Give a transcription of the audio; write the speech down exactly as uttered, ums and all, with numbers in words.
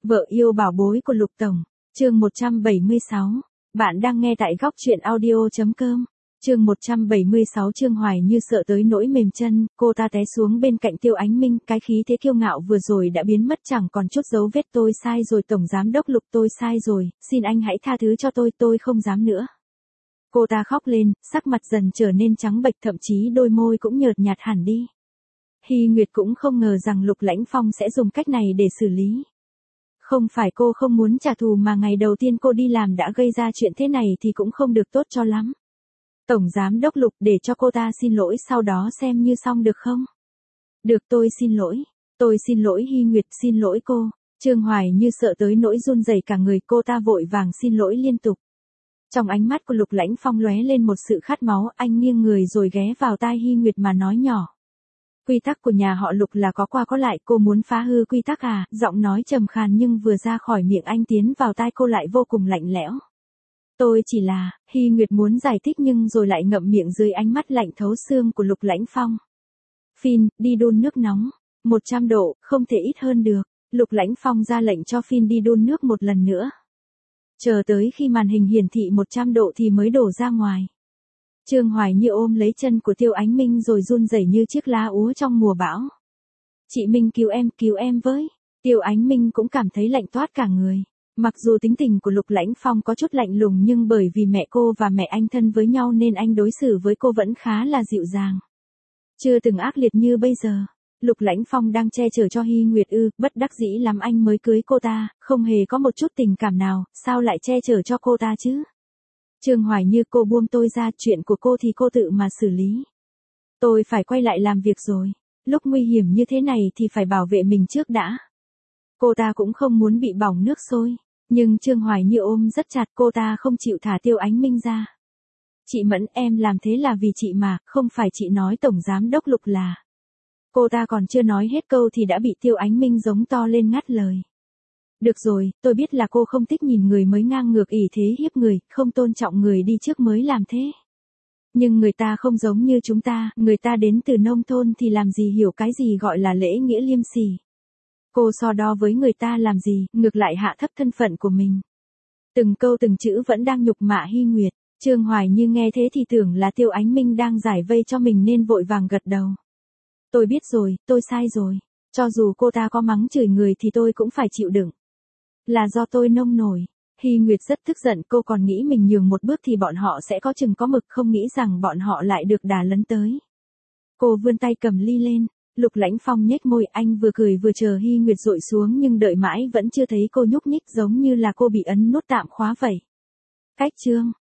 Vợ yêu bảo bối của Lục Tổng, chương một trăm bảy mươi sáu. Bạn đang nghe tại góc truyện audio.com. Chương một trăm bảy mươi sáu. Trương Hoài Như sợ tới nỗi mềm chân, cô ta té xuống bên cạnh Tiêu Ánh Minh, cái khí thế kiêu ngạo vừa rồi đã biến mất chẳng còn chút dấu vết. Tôi sai rồi Tổng Giám đốc Lục, tôi sai rồi, xin anh hãy tha thứ cho tôi, tôi không dám nữa. Cô ta khóc lên, sắc mặt dần trở nên trắng bệch, thậm chí đôi môi cũng nhợt nhạt hẳn đi. Hy Nguyệt cũng không ngờ rằng Lục Lãnh Phong sẽ dùng cách này để xử lý. Không phải cô không muốn trả thù mà ngày đầu tiên cô đi làm đã gây ra chuyện thế này thì cũng không được tốt cho lắm. Tổng Giám đốc Lục, để cho cô ta xin lỗi sau đó xem như xong được không? Được, tôi xin lỗi. Tôi xin lỗi Hy Nguyệt, xin lỗi cô. Trương Hoài Như sợ tới nỗi run rẩy cả người, cô ta vội vàng xin lỗi liên tục. Trong ánh mắt của Lục Lãnh Phong lóe lên một sự khát máu, anh nghiêng người rồi ghé vào tai Hy Nguyệt mà nói nhỏ. Quy tắc của nhà họ Lục là có qua có lại, cô muốn phá hư quy tắc à? Giọng nói trầm khàn nhưng vừa ra khỏi miệng anh tiến vào tai cô lại vô cùng lạnh lẽo. Tôi chỉ là, Hy Nguyệt muốn giải thích nhưng rồi lại ngậm miệng dưới ánh mắt lạnh thấu xương của Lục Lãnh Phong. Phin, đi đun nước nóng. một trăm độ, không thể ít hơn được. Lục Lãnh Phong ra lệnh cho Phin đi đun nước một lần nữa. Chờ tới khi màn hình hiển thị một trăm độ thì mới đổ ra ngoài. Trương Hoài Như ôm lấy chân của Tiêu Ánh Minh rồi run rẩy như chiếc lá úa trong mùa bão. Chị Minh cứu em, cứu em với. Tiêu Ánh Minh cũng cảm thấy lạnh toát cả người. Mặc dù tính tình của Lục Lãnh Phong có chút lạnh lùng nhưng bởi vì mẹ cô và mẹ anh thân với nhau nên anh đối xử với cô vẫn khá là dịu dàng. Chưa từng ác liệt như bây giờ. Lục Lãnh Phong đang che chở cho Hy Nguyệt ư, bất đắc dĩ lắm anh mới cưới cô ta, không hề có một chút tình cảm nào, sao lại che chở cho cô ta chứ? Trương Hoài Như, cô buông tôi ra, chuyện của cô thì cô tự mà xử lý. Tôi phải quay lại làm việc rồi, lúc nguy hiểm như thế này thì phải bảo vệ mình trước đã. Cô ta cũng không muốn bị bỏng nước sôi, nhưng Trương Hoài Như ôm rất chặt, cô ta không chịu thả Tiêu Ánh Minh ra. Chị Mẫn, em làm thế là vì chị mà, không phải chị nói Tổng Giám đốc Lục là. Cô ta còn chưa nói hết câu thì đã bị Tiêu Ánh Minh giống to lên ngắt lời. Được rồi, tôi biết là cô không thích nhìn người mới ngang ngược ỷ thế hiếp người, không tôn trọng người đi trước mới làm thế. Nhưng người ta không giống như chúng ta, người ta đến từ nông thôn thì làm gì hiểu cái gì gọi là lễ nghĩa liêm sỉ. Cô so đo với người ta làm gì, ngược lại hạ thấp thân phận của mình. Từng câu từng chữ vẫn đang nhục mạ Hy Nguyệt. Trương Hoài Như nghe thế thì tưởng là Tiêu Ánh Minh đang giải vây cho mình nên vội vàng gật đầu. Tôi biết rồi, tôi sai rồi. Cho dù cô ta có mắng chửi người thì tôi cũng phải chịu đựng. Là do tôi nông nổi. Hy Nguyệt rất tức giận, cô còn nghĩ mình nhường một bước thì bọn họ sẽ có chừng có mực, không nghĩ rằng bọn họ lại được đà lấn tới. Cô vươn tay cầm ly lên. Lục Lãnh Phong nhếch môi, anh vừa cười vừa chờ Hy Nguyệt dội xuống nhưng đợi mãi vẫn chưa thấy cô nhúc nhích, giống như là cô bị ấn nút tạm khóa vậy. Cách chương